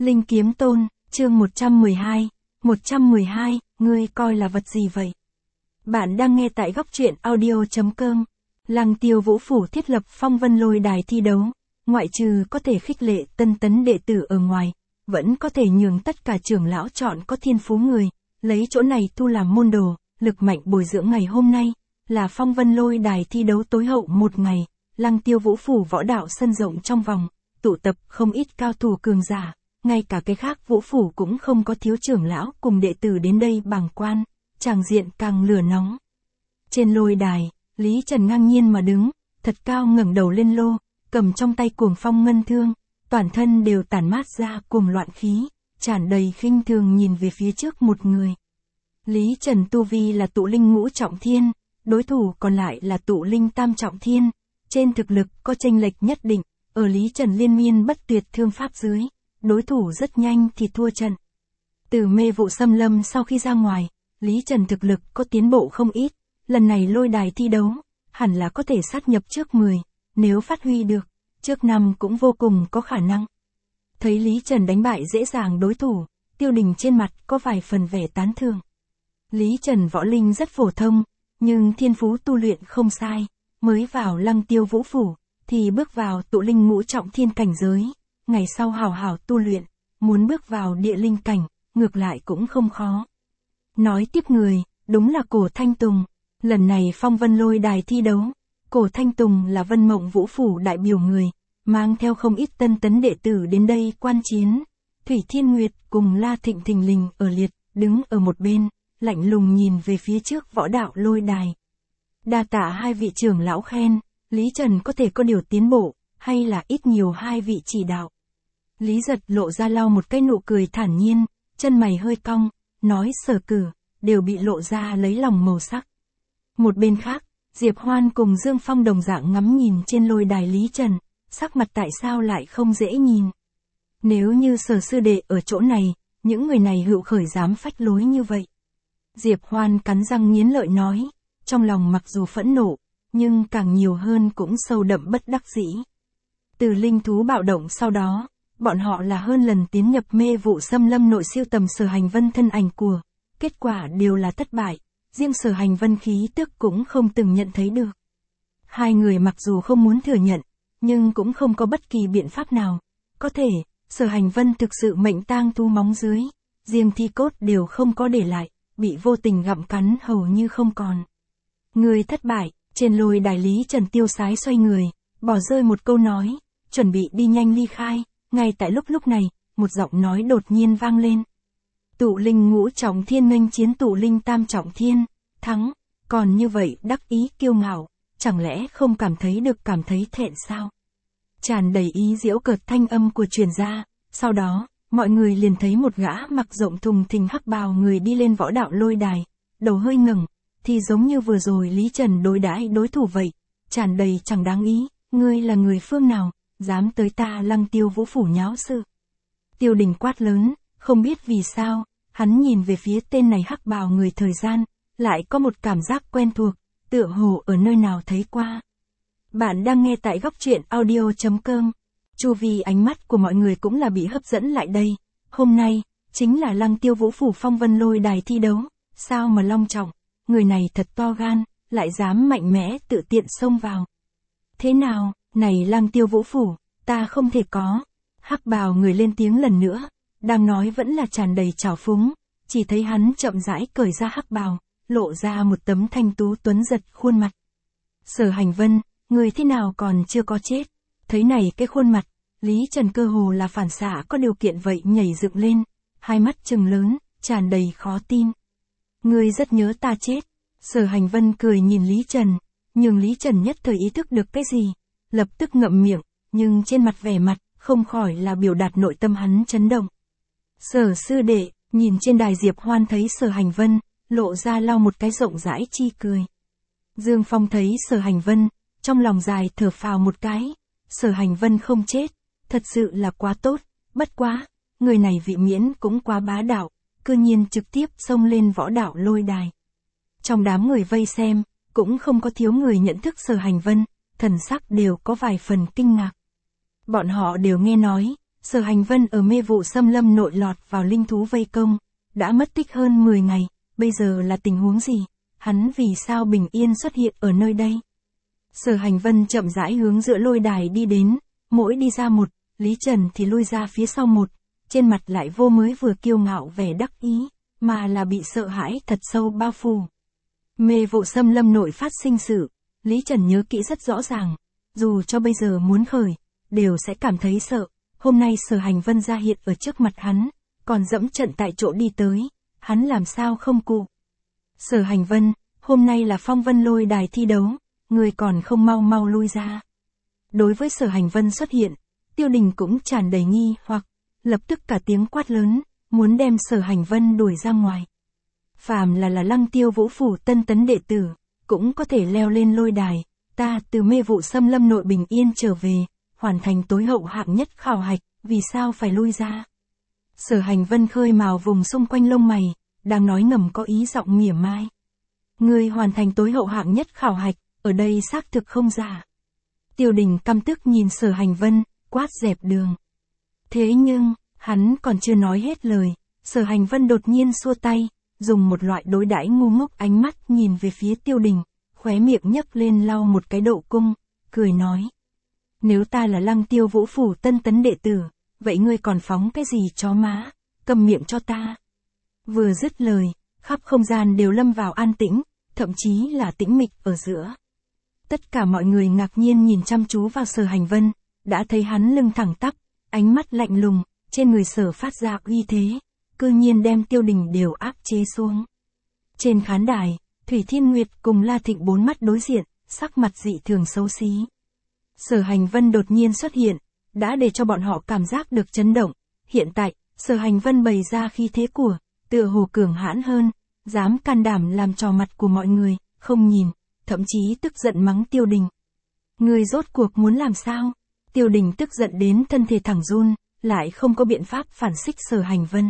Linh Kiếm Tôn, chương 112. 112, ngươi coi là vật gì vậy? Bạn đang nghe tại góc truyện audio.com. Lăng Tiêu Vũ Phủ thiết lập Phong Vân Lôi đài thi đấu, ngoại trừ có thể khích lệ tân tấn đệ tử ở ngoài, vẫn có thể nhường tất cả trưởng lão chọn có thiên phú người, lấy chỗ này thu làm môn đồ, lực mạnh bồi dưỡng ngày hôm nay, là Phong Vân Lôi đài thi đấu tối hậu một ngày, Lăng Tiêu Vũ Phủ võ đạo sân rộng trong vòng, tụ tập không ít cao thủ cường giả. Ngay cả cái khác Vũ Phủ cũng không có thiếu trưởng lão cùng đệ tử đến đây bàng quan, tràng diện càng lửa nóng. Trên lôi đài, Lý Trần ngang nhiên mà đứng, thật cao ngẩng đầu lên lô, cầm trong tay cuồng phong ngân thương, toàn thân đều tản mát ra cuồng loạn khí, tràn đầy khinh thường nhìn về phía trước một người. Lý Trần tu vi là tụ linh ngũ trọng thiên, đối thủ còn lại là tụ linh tam trọng thiên, trên thực lực có chênh lệch nhất định, ở Lý Trần liên miên bất tuyệt thương pháp dưới. Đối thủ rất nhanh thì thua trận. Từ mê vụ xâm lâm sau khi ra ngoài, Lý Trần thực lực có tiến bộ không ít, lần này lôi đài thi đấu, hẳn là có thể sát nhập trước 10, nếu phát huy được, trước 5 cũng vô cùng có khả năng. Thấy Lý Trần đánh bại dễ dàng đối thủ, Tiêu Đình trên mặt có vài phần vẻ tán thưởng. Lý Trần võ linh rất phổ thông, nhưng thiên phú tu luyện không sai, mới vào Lăng Tiêu Vũ Phủ, thì bước vào tụ linh ngũ trọng thiên cảnh giới. Ngày sau hào hào tu luyện, muốn bước vào địa linh cảnh, ngược lại cũng không khó. Nói tiếp người, đúng là Cổ Thanh Tùng. Lần này Phong Vân Lôi đài thi đấu, Cổ Thanh Tùng là Vân Mộng Vũ Phủ đại biểu người, mang theo không ít tân tấn đệ tử đến đây quan chiến. Thủy Thiên Nguyệt cùng La Thịnh thình lình ở liệt, đứng ở một bên, lạnh lùng nhìn về phía trước võ đạo lôi đài. Đa tạ hai vị trưởng lão khen, Lý Trần có thể có điều tiến bộ, hay là ít nhiều hai vị chỉ đạo. Lý Giật lộ ra lau một cái nụ cười thản nhiên, chân mày hơi cong, nói Sở Cử, đều bị lộ ra lấy lòng màu sắc. Một bên khác, Diệp Hoan cùng Dương Phong đồng dạng ngắm nhìn trên lôi đài Lý Trần, sắc mặt tại sao lại không dễ nhìn. Nếu như Sở sư đệ ở chỗ này, những người này hữu khởi dám phách lối như vậy. Diệp Hoan cắn răng nghiến lợi nói, trong lòng mặc dù phẫn nộ, nhưng càng nhiều hơn cũng sâu đậm bất đắc dĩ. Từ linh thú bạo động sau đó, bọn họ là hơn lần tiến nhập mê vụ xâm lâm nội siêu tầm Sở Hành Vân thân ảnh của, kết quả đều là thất bại, riêng Sở Hành Vân khí tức cũng không từng nhận thấy được. Hai người mặc dù không muốn thừa nhận, nhưng cũng không có bất kỳ biện pháp nào. Có thể, Sở Hành Vân thực sự mệnh tang thu móng dưới, riêng thi cốt đều không có để lại, bị vô tình gặm cắn hầu như không còn. Người thất bại, trên lôi đài Lý Trần tiêu sái xoay người, bỏ rơi một câu nói, chuẩn bị đi nhanh ly khai. Ngay tại lúc này, một giọng nói đột nhiên vang lên. Tụ linh ngũ trọng thiên nghênh chiến tụ linh tam trọng thiên, thắng, còn như vậy đắc ý kiêu ngạo, chẳng lẽ không cảm thấy thẹn sao? Tràn đầy ý giễu cợt thanh âm của truyền ra, sau đó, mọi người liền thấy một gã mặc rộng thùng thình hắc bào người đi lên võ đạo lôi đài, đầu hơi ngẩng, thì giống như vừa rồi Lý Trần đối đãi đối thủ vậy, tràn đầy chẳng đáng ý, ngươi là người phương nào? Dám tới ta Lăng Tiêu Vũ Phủ nháo sự. Tiêu Đình quát lớn, không biết vì sao, hắn nhìn về phía tên này hắc bào người thời gian, lại có một cảm giác quen thuộc, tựa hồ ở nơi nào thấy qua. Bạn đang nghe tại góc truyện audio.com. Chu vi ánh mắt của mọi người cũng là bị hấp dẫn lại đây. Hôm nay, chính là Lăng Tiêu Vũ Phủ Phong Vân Lôi đài thi đấu, sao mà long trọng, người này thật to gan, lại dám mạnh mẽ tự tiện xông vào. Thế nào? Này Lăng Tiêu Vũ Phủ, ta không thể có. Hắc bào người lên tiếng lần nữa, đang nói vẫn là tràn đầy trào phúng, chỉ thấy hắn chậm rãi cởi ra hắc bào, lộ ra một tấm thanh tú tuấn giật khuôn mặt. Sở Hành Vân, người thế nào còn chưa có chết? Thấy này cái khuôn mặt, Lý Trần cơ hồ là phản xạ có điều kiện vậy nhảy dựng lên, hai mắt trừng lớn, tràn đầy khó tin. Ngươi rất nhớ ta chết. Sở Hành Vân cười nhìn Lý Trần, nhưng Lý Trần nhất thời ý thức được cái gì. Lập tức ngậm miệng, nhưng trên mặt vẻ mặt, không khỏi là biểu đạt nội tâm hắn chấn động. Sở sư đệ, nhìn trên đài Diệp Hoan thấy Sở Hành Vân, lộ ra lau một cái rộng rãi chi cười. Dương Phong thấy Sở Hành Vân, trong lòng dài thở phào một cái, Sở Hành Vân không chết, thật sự là quá tốt, bất quá, người này vị miễn cũng quá bá đạo, cư nhiên trực tiếp xông lên võ đạo lôi đài. Trong đám người vây xem, cũng không có thiếu người nhận thức Sở Hành Vân. Thần sắc đều có vài phần kinh ngạc. Bọn họ đều nghe nói, Sở Hành Vân ở mê vụ xâm lâm nội lọt vào linh thú vây công, đã mất tích hơn 10 ngày, bây giờ là tình huống gì? Hắn vì sao bình yên xuất hiện ở nơi đây? Sở Hành Vân chậm rãi hướng giữa lôi đài đi đến, mỗi đi ra một, Lý Trần thì lui ra phía sau một, trên mặt lại vô mới vừa kiêu ngạo vẻ đắc ý, mà là bị sợ hãi thật sâu bao phủ. Mê vụ xâm lâm nội phát sinh sự, Lý Trần nhớ kỹ rất rõ ràng, dù cho bây giờ muốn khởi, đều sẽ cảm thấy sợ. Hôm nay Sở Hành Vân ra hiện ở trước mặt hắn, còn dẫm trận tại chỗ đi tới, hắn làm sao không cụ. Sở Hành Vân, hôm nay là phong vân lôi đài thi đấu, người còn không mau mau lui ra. Đối với Sở Hành Vân xuất hiện, Tiêu Đình cũng tràn đầy nghi hoặc, lập tức cả tiếng quát lớn, muốn đem Sở Hành Vân đuổi ra ngoài. Phàm là Lăng Tiêu Vũ Phủ tân tấn đệ tử, cũng có thể leo lên lôi đài, ta từ mê vụ xâm lâm nội bình yên trở về, hoàn thành tối hậu hạng nhất khảo hạch, vì sao phải lui ra? Sở Hành Vân khơi mào vùng xung quanh lông mày, đang nói ngầm có ý giọng mỉa mai. Người hoàn thành tối hậu hạng nhất khảo hạch, ở đây xác thực không giả. Tiêu Đình căm tức nhìn Sở Hành Vân, quát dẹp đường. Thế nhưng, hắn còn chưa nói hết lời, Sở Hành Vân đột nhiên xua tay, dùng một loại đối đãi ngu ngốc ánh mắt nhìn về phía Tiêu Đình, khóe miệng nhấc lên lau một cái độ cung, cười nói. Nếu ta là Lăng Tiêu Vũ Phủ tân tấn đệ tử, vậy ngươi còn phóng cái gì chó má, cầm miệng cho ta. Vừa dứt lời, khắp không gian đều lâm vào an tĩnh, thậm chí là tĩnh mịch ở giữa. Tất cả mọi người ngạc nhiên nhìn chăm chú vào Sở Hành Vân, đã thấy hắn lưng thẳng tắp, ánh mắt lạnh lùng, trên người Sở phát ra uy thế, cư nhiên đem Tiêu Đình đều áp chế xuống. Trên khán đài, Thủy Thiên Nguyệt cùng La Thịnh bốn mắt đối diện, sắc mặt dị thường xấu xí. Sở Hành Vân đột nhiên xuất hiện, đã để cho bọn họ cảm giác được chấn động. Hiện tại, Sở Hành Vân bày ra khí thế của, tựa hồ cường hãn hơn, dám can đảm làm trò mặt của mọi người, không nhìn, thậm chí tức giận mắng Tiêu Đình. Người rốt cuộc muốn làm sao? Tiêu Đình tức giận đến thân thể thẳng run, lại không có biện pháp phản xích Sở Hành Vân.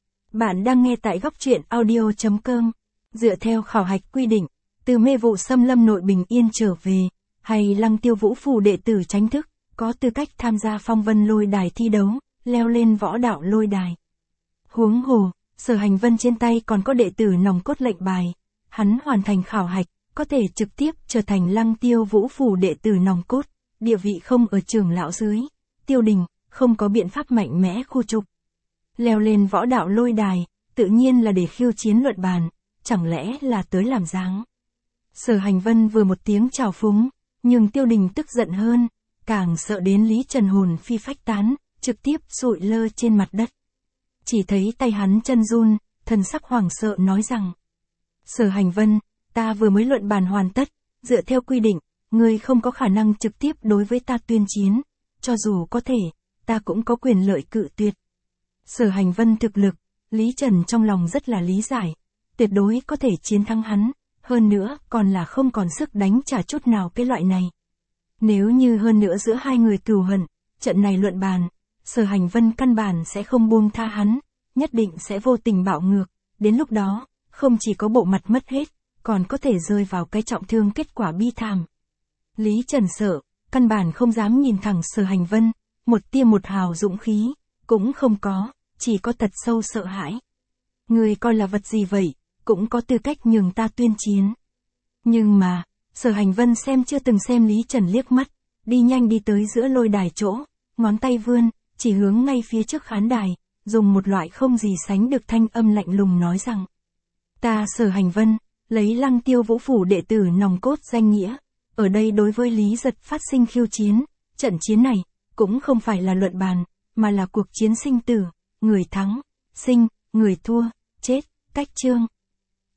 Bạn đang nghe tại góc truyện audio.com. Dựa theo khảo hạch quy định, từ mê vụ xâm lâm nội bình yên trở về, hay Lăng Tiêu Vũ Phủ đệ tử tránh thức, có tư cách tham gia phong vân lôi đài thi đấu, leo lên võ đạo lôi đài. Huống hồ, Sở Hành Vân trên tay còn có đệ tử nòng cốt lệnh bài, hắn hoàn thành khảo hạch, có thể trực tiếp trở thành Lăng Tiêu Vũ Phủ đệ tử nòng cốt, địa vị không ở trưởng lão dưới. Tiêu Đình, không có biện pháp mạnh mẽ khu trục. Leo lên võ đạo lôi đài, tự nhiên là để khiêu chiến luận bàn, chẳng lẽ là tới làm dáng. Sở Hành Vân vừa một tiếng chào phúng, nhưng Tiêu Đình tức giận hơn, càng sợ đến Lý Trần hồn phi phách tán, trực tiếp sụi lơ trên mặt đất. Chỉ thấy tay hắn chân run, thần sắc hoảng sợ nói rằng. Sở Hành Vân, ta vừa mới luận bàn hoàn tất, dựa theo quy định, ngươi không có khả năng trực tiếp đối với ta tuyên chiến, cho dù có thể, ta cũng có quyền lợi cự tuyệt. Sở Hành Vân thực lực, Lý Trần trong lòng rất là lý giải, tuyệt đối có thể chiến thắng hắn, hơn nữa còn là không còn sức đánh trả chút nào cái loại này. Nếu như hơn nữa giữa hai người cừu hận, trận này luận bàn, Sở Hành Vân căn bản sẽ không buông tha hắn, nhất định sẽ vô tình bạo ngược, đến lúc đó, không chỉ có bộ mặt mất hết, còn có thể rơi vào cái trọng thương kết quả bi thảm. Lý Trần sợ, căn bản không dám nhìn thẳng Sở Hành Vân, một tia một hào dũng khí, cũng không có, chỉ có thật sâu sợ hãi. Người coi là vật gì vậy, cũng có tư cách nhường ta tuyên chiến. Nhưng mà, Sở Hành Vân xem chưa từng xem Lý Trần liếc mắt, đi nhanh đi tới giữa lôi đài chỗ, ngón tay vươn, chỉ hướng ngay phía trước khán đài, dùng một loại không gì sánh được thanh âm lạnh lùng nói rằng. Ta Sở Hành Vân, lấy Lăng Tiêu Vũ Phủ đệ tử nòng cốt danh nghĩa, ở đây đối với Lý Giật phát sinh khiêu chiến, trận chiến này, cũng không phải là luận bàn, mà là cuộc chiến sinh tử, người thắng, sinh, người thua, chết, cách chương.